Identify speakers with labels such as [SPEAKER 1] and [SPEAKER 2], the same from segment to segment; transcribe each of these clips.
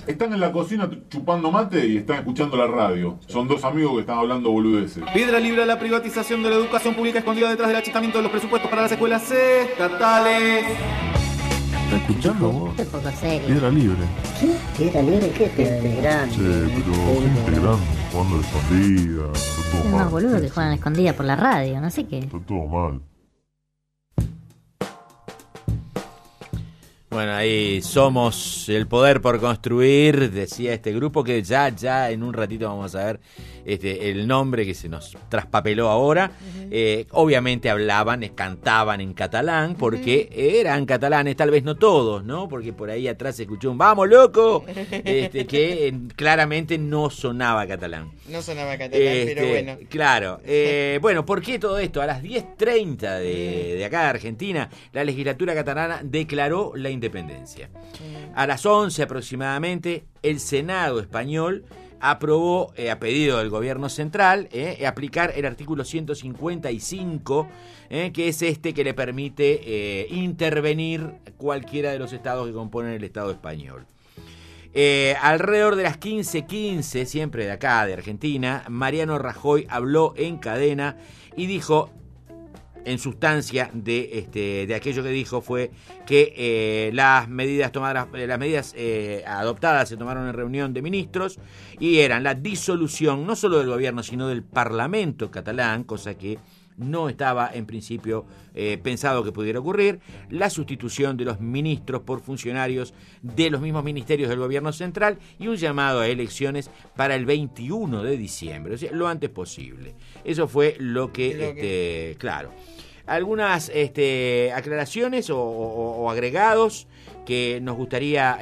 [SPEAKER 1] Están en la cocina chupando mate y están escuchando la radio. Son dos amigos que están hablando boludeces.
[SPEAKER 2] Piedra libre a la privatización de la educación pública escondida detrás del achicamiento de los presupuestos para las escuelas estatales.
[SPEAKER 3] ¿Estás escuchando vos?
[SPEAKER 4] Qué poco serio.
[SPEAKER 3] Piedra libre.
[SPEAKER 4] ¿Qué? ¿Piedra libre? ¿Qué es piedra grande?
[SPEAKER 3] Sí, pero gente grande, jugando a la escondida. Está todo
[SPEAKER 4] Hay
[SPEAKER 3] mal.
[SPEAKER 4] unos boludos que juegan a escondida por la radio, no sé qué.
[SPEAKER 3] Está todo mal.
[SPEAKER 5] Bueno, ahí somos el poder por construir, decía este grupo que ya en un ratito vamos a ver el nombre que se nos traspapeló ahora. Obviamente cantaban en catalán, porque eran catalanes, tal vez no todos, ¿no? Porque por ahí atrás se escuchó un ¡vamos, loco! Que claramente no sonaba catalán.
[SPEAKER 6] No sonaba catalán, pero bueno.
[SPEAKER 5] Claro. Bueno, ¿por qué todo esto? A las 10:30 de acá de Argentina, la legislatura catalana declaró la independencia. A las 11 aproximadamente, el Senado español aprobó, a pedido del gobierno central, aplicar el artículo 155, que es que le permite intervenir cualquiera de los estados que componen el Estado español. Alrededor de las 15:15, siempre de acá, de Argentina, Mariano Rajoy habló en cadena y dijo, en sustancia de aquello que dijo, fue que las medidas adoptadas se tomaron en reunión de ministros y eran la disolución no solo del gobierno sino del Parlamento catalán, cosa que no estaba en principio pensado que pudiera ocurrir, la sustitución de los ministros por funcionarios de los mismos ministerios del gobierno central y un llamado a elecciones para el 21 de diciembre, o sea, lo antes posible. Eso fue lo que claro. Algunas aclaraciones o agregados que nos gustaría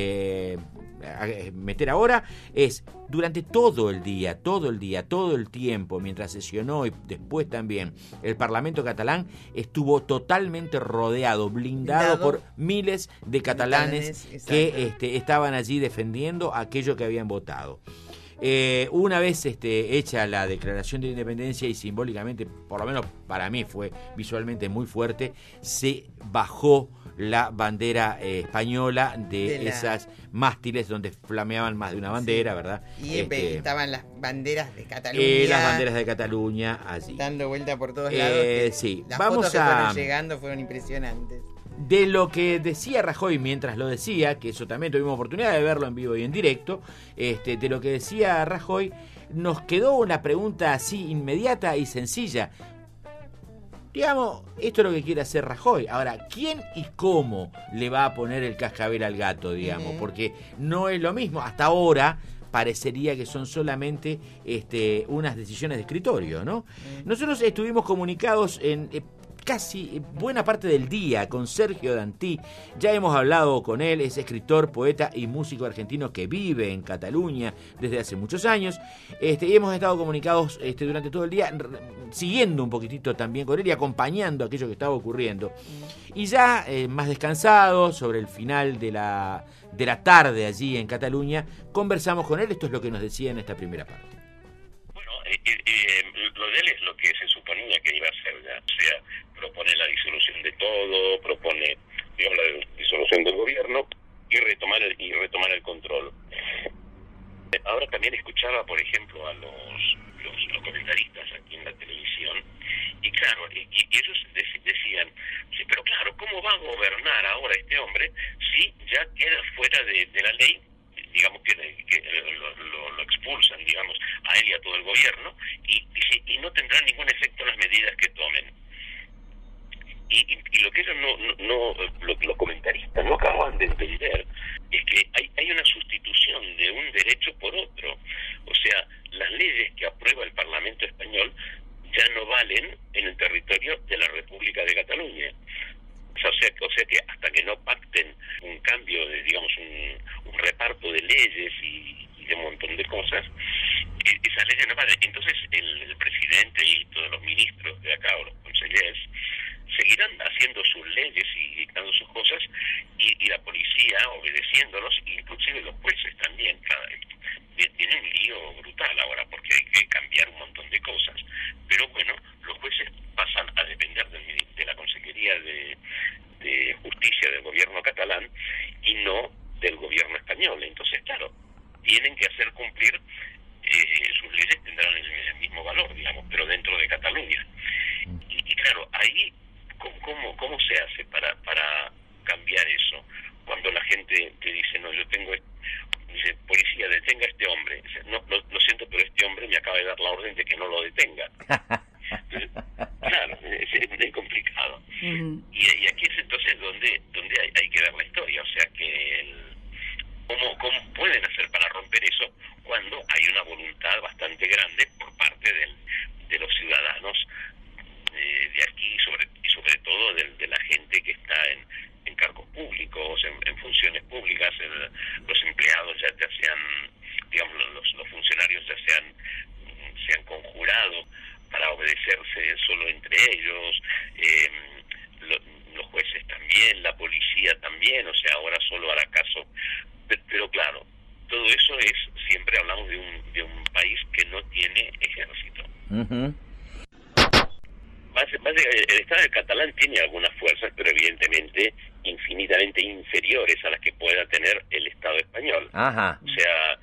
[SPEAKER 5] meter ahora es: durante todo el día, todo el tiempo, mientras sesionó y después también, el Parlamento catalán estuvo totalmente rodeado, blindado por miles de catalanes que estaban allí defendiendo aquello que habían votado. Una vez hecha la declaración de independencia y simbólicamente, por lo menos para mí fue visualmente muy fuerte, se bajó la bandera española de esas mástiles donde flameaban más de una bandera, sí, ¿verdad?
[SPEAKER 6] Y estaban las banderas de Cataluña.
[SPEAKER 5] Las banderas de Cataluña allí.
[SPEAKER 6] Dando vuelta por todos lados.
[SPEAKER 5] Sí.
[SPEAKER 6] Las fotos que fueron llegando fueron impresionantes.
[SPEAKER 5] De lo que decía Rajoy mientras lo decía, que eso también tuvimos oportunidad de verlo en vivo y en directo, de lo que decía Rajoy, nos quedó una pregunta así inmediata y sencilla. Digamos, esto es lo que quiere hacer Rajoy. Ahora, ¿quién y cómo le va a poner el cascabel al gato, digamos? Porque no es lo mismo. Hasta ahora parecería que son solamente unas decisiones de escritorio, ¿no? Nosotros estuvimos comunicados en casi buena parte del día con Sergio Dantí. Ya hemos hablado con él, es escritor, poeta y músico argentino que vive en Cataluña desde hace muchos años, y hemos estado comunicados durante todo el día, siguiendo un poquitito también con él y acompañando aquello que estaba ocurriendo. Y ya más descansados, sobre el final de la tarde allí en Cataluña, conversamos con él. Esto es lo que nos decía en esta primera parte.
[SPEAKER 7] Bueno, lo de él es lo que se suponía que iba a hacer ya, o sea, propone la disolución de todo, propone, digamos, la disolución del gobierno y retomar el control. Ahora también escuchaba, por ejemplo, a los comentaristas aquí en la televisión, y claro, y ellos decían, sí, pero claro, ¿cómo va a gobernar ahora este hombre si ya queda fuera de la ley? Digamos que lo expulsan, digamos, a él y a todo el gobierno, y no tendrán ningún efecto las medidas que tomen. Y lo que ellos los comentaristas no acaban de entender es que hay una sustitución de un derecho por otro. O sea, las leyes que aprueba el Parlamento español ya no valen en el territorio de la República de Cataluña. O sea que hasta que no pacten un cambio de, digamos, un reparto de leyes y de un montón de cosas, esas leyes no valen. Entonces el presidente y todos los ministros de acá, o los consejeros, seguirán haciendo sus leyes y dictando sus cosas, y la policía obedeciéndolos, inclusive los jueces también. Tienen un lío brutal ahora porque hay que cambiar un montón de cosas. Pero bueno, los jueces pasan a depender de la Consejería de Justicia del gobierno catalán y no del gobierno español. inexplicable. Entonces, claro, tienen que hacer cumplir, sus leyes tendrán el mismo valor, digamos, pero dentro de Cataluña. Y claro, ahí, ¿cómo se hace para cambiar eso? Cuando la gente te dice, no, yo tengo, dice, policía, detenga a este hombre. Dice, no, lo siento, pero este hombre me acaba de dar la orden de que no lo detenga. Entonces, claro, es complicado. Y aquí es entonces donde hay que ver la historia, o sea que ¿cómo pueden hacer para romper eso cuando hay una voluntad bastante grande por parte de los ciudadanos de aquí y sobre todo de la gente que está en cargos públicos, en funciones públicas, los empleados ya se han, digamos, los funcionarios ya se han conjurado para obedecerse solo entre ellos, los jueces también, la policía también, o sea, ahora solo hará caso, pero claro, todo eso es, siempre hablamos de un país que no tiene ejército. El Estado catalán tiene algunas fuerzas, pero evidentemente infinitamente inferiores a las que pueda tener el Estado español.
[SPEAKER 5] Ajá.
[SPEAKER 7] O sea,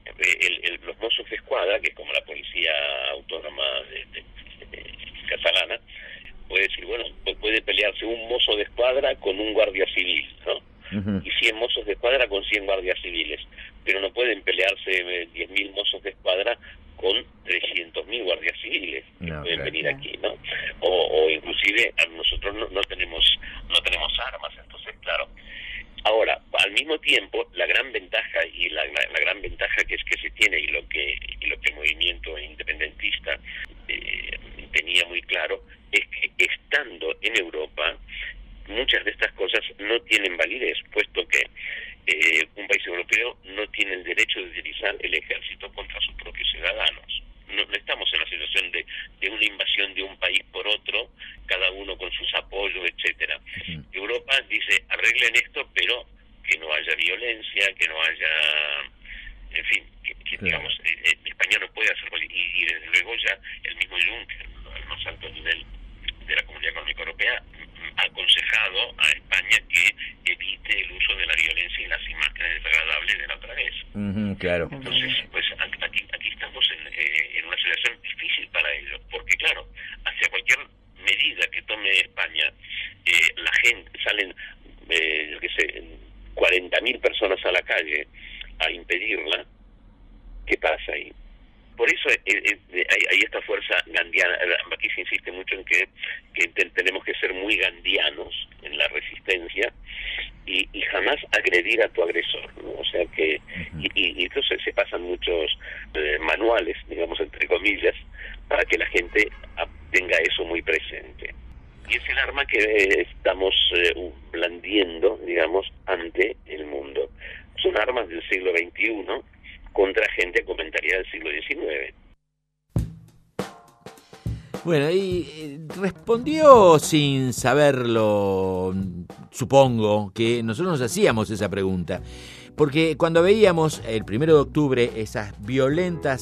[SPEAKER 7] los Mossos de Escuadra, que es como la policía autónoma de catalana, puede decir, bueno, puede pelearse un mozo de escuadra con un guardia civil, ¿no? Y 100 mozos de escuadra con 100 guardias civiles, pero no pueden pelearse 10.000 mozos de escuadra con 300.000 guardias civiles que pueden venir aquí, ¿no? O inclusive nosotros no tenemos armas, entonces claro. Ahora, al mismo tiempo, la gran ventaja y la gran ventaja que se tiene y lo que el movimiento independentista tenía muy claro es que estando en Europa muchas de estas cosas no tienen validez, puesto que un país europeo no tiene el derecho de utilizar el ejército contra sus propios ciudadanos. No estamos en la situación de una invasión de un país por otro, cada uno con sus apoyos, etcétera. Europa dice, arreglen esto, pero que no haya violencia, que no haya, en fin, que digamos, España no puede hacer, y desde luego ya el mismo Juncker, al más alto nivel de la Comunidad Económica Europea, ha aconsejado a España que evite el uso de la violencia y las imágenes desagradables de la otra vez.
[SPEAKER 5] Claro.
[SPEAKER 7] Entonces, pues aquí estamos en una situación difícil para ellos, porque claro, hacia cualquier medida que tome España, la gente, salen, yo qué sé, 40.000 personas a la calle a impedirla. ¿Qué pasa ahí? Por eso hay esta fuerza gandiana. Aquí se insiste mucho en que tenemos que ser muy gandianos en la resistencia y jamás agredir a tu agresor, ¿no? O sea que y entonces se pasan muchos manuales, digamos, entre comillas, para que la gente tenga eso muy presente. Y es el arma que estamos blandiendo, digamos, ante el mundo. Son armas del siglo XXI contra gente comentaria del siglo XIX.
[SPEAKER 5] Bueno, y respondió sin saberlo, supongo, que nosotros nos hacíamos esa pregunta. Porque cuando veíamos el 1 de octubre esa violencia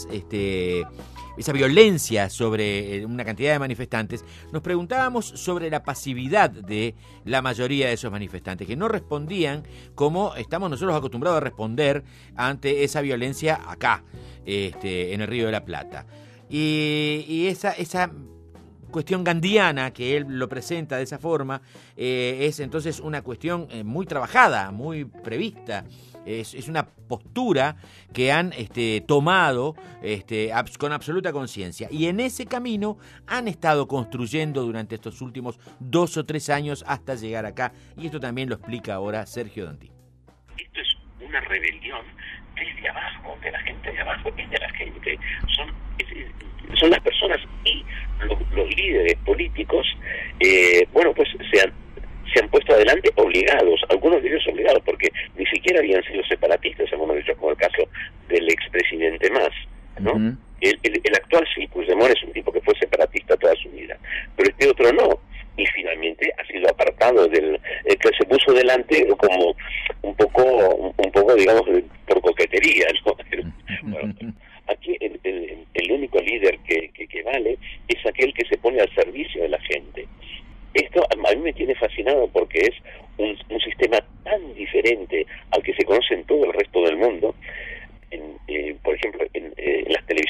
[SPEAKER 5] sobre una cantidad de manifestantes, nos preguntábamos sobre la pasividad de la mayoría de esos manifestantes, que no respondían como estamos nosotros acostumbrados a responder ante esa violencia acá, en el Río de la Plata. Y esa cuestión gandiana, que él lo presenta de esa forma, es entonces una cuestión muy trabajada, muy prevista. Es una postura que han tomado con absoluta conciencia. Y en ese camino han estado construyendo durante estos últimos 2 o 3 años hasta llegar acá. Y esto también lo explica ahora Sergio Donti.
[SPEAKER 7] Esto es una rebelión desde abajo, de la gente de abajo, es de la gente. Son las personas y los líderes políticos, pues se han puesto adelante obligados, algunos de ellos obligados, porque ni siquiera habían sido separatistas, algunos de ellos, como el caso del expresidente Mas, ¿no? El actual sí, Puigdemont es un tipo que fue separatista toda su vida, pero este otro no, y finalmente ha sido apartado que se puso delante como un poco digamos, por coquetería, ¿no? Bueno, aquí el único líder que vale es aquel que se pone al servicio de la gente. Esto a mí me tiene fascinado porque es un sistema tan diferente al que se conoce en todo el resto del mundo.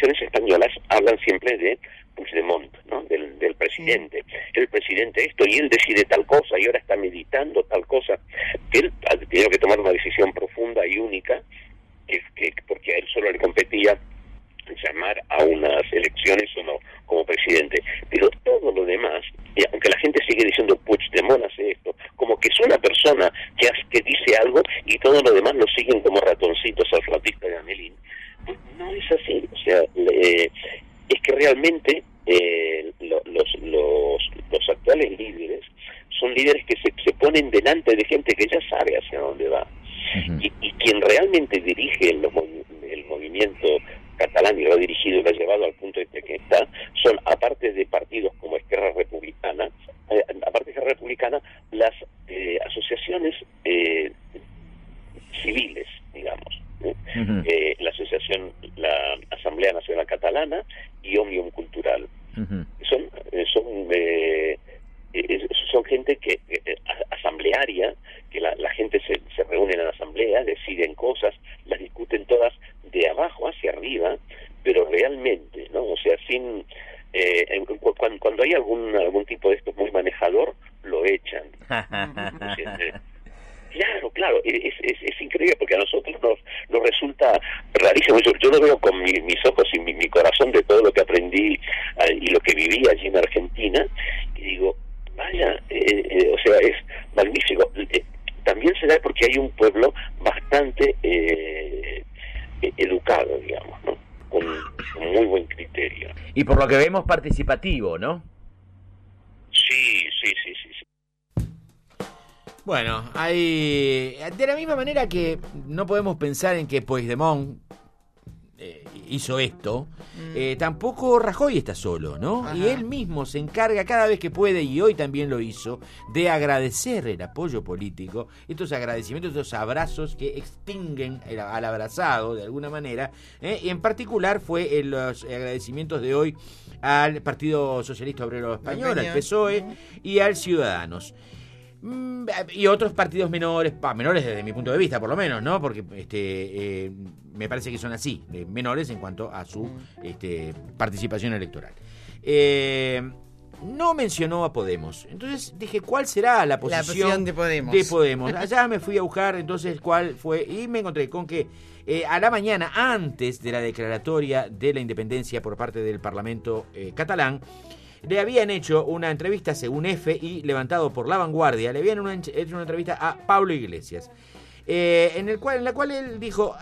[SPEAKER 7] televisiones españolas hablan siempre de Puigdemont, ¿no? Del presidente. El presidente esto, y él decide tal cosa, y ahora está meditando tal cosa. Él ha tenido que tomar una decisión profunda y única, porque a él solo le competía llamar a unas elecciones o no como presidente, pero todo lo demás, aunque la gente sigue diciendo Puigdemont hace esto, como que es una persona que dice algo y todo lo demás lo siguen como ratoncitos al flautista de Amelín, pues no es así. O sea, es que realmente los actuales líderes son líderes que se ponen delante de gente que ya sabe hacia dónde va. Y quien realmente dirige el movimiento catalán y lo ha dirigido y lo ha llevado al punto este que está, son, aparte de partidos como Esquerra Republicana, las asociaciones civiles, digamos. La asociación, la Asamblea Nacional Catalana y Òmnium Cultural. Son gente que asamblearia, que la gente se reúne en la asamblea, deciden cosas, las discuten todas de abajo hacia arriba, pero realmente, ¿no? O sea, sin cuando hay algún tipo de esto muy manejador, lo echan. O sea, claro, es increíble, porque a nosotros nos resulta rarísimo. Yo lo veo con mis ojos y mi corazón de todo lo que aprendí y lo que viví allí en Argentina, y digo, vaya, o sea, es magnífico. También se da porque hay un pueblo bastante educado, digamos, ¿no? Con muy buen criterio.
[SPEAKER 5] Y por lo que vemos, participativo, ¿no?
[SPEAKER 7] Sí.
[SPEAKER 5] Bueno, hay, de la misma manera que no podemos pensar en que Puigdemont hizo esto, tampoco Rajoy está solo, ¿no? Ajá. Y él mismo se encarga cada vez que puede, y hoy también lo hizo, de agradecer el apoyo político, estos agradecimientos, estos abrazos que extinguen al abrazado de alguna manera, y en particular fue los agradecimientos de hoy al Partido Socialista Obrero Español, al PSOE y al Ciudadanos. Y otros partidos menores desde mi punto de vista, por lo menos, ¿no? Porque me parece que son así, menores en cuanto a su participación electoral. No mencionó a Podemos. Entonces dije, ¿cuál será la posición
[SPEAKER 6] de Podemos?
[SPEAKER 5] Allá me fui a buscar entonces cuál fue, y me encontré con que a la mañana, antes de la declaratoria de la independencia por parte del Parlamento catalán, le habían hecho una entrevista, según EFE y levantado por La Vanguardia, le habían hecho una entrevista a Pablo Iglesias, en la cual él dijo,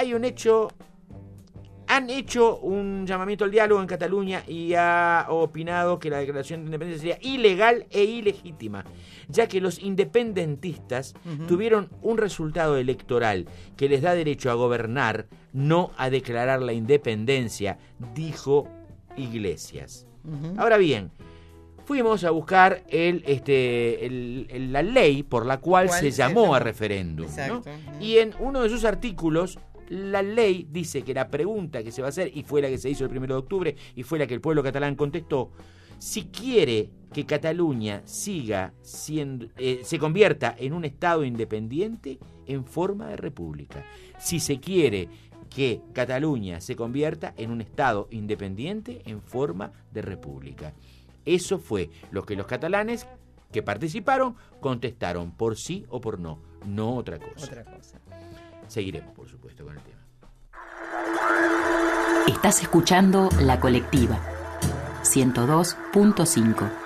[SPEAKER 5] han hecho un llamamiento al diálogo en Cataluña y ha opinado que la declaración de independencia sería ilegal e ilegítima, ya que los independentistas tuvieron un resultado electoral que les da derecho a gobernar, no a declarar la independencia, dijo Iglesias. Ahora bien, fuimos a buscar la ley por la cual se llamó a referéndum, ¿no? Y en uno de sus artículos, la ley dice que la pregunta que se va a hacer, y fue la que se hizo el 1 de octubre, y fue la que el pueblo catalán contestó, si quiere que Cataluña siga siendo, se convierta en un Estado independiente en forma de república. Si se quiere que Cataluña se convierta en un Estado independiente en forma de república. Eso fue lo que los catalanes que participaron contestaron por sí o por no, no otra cosa. Seguiremos, por supuesto, con el tema.
[SPEAKER 8] Estás escuchando La Colectiva 102.5.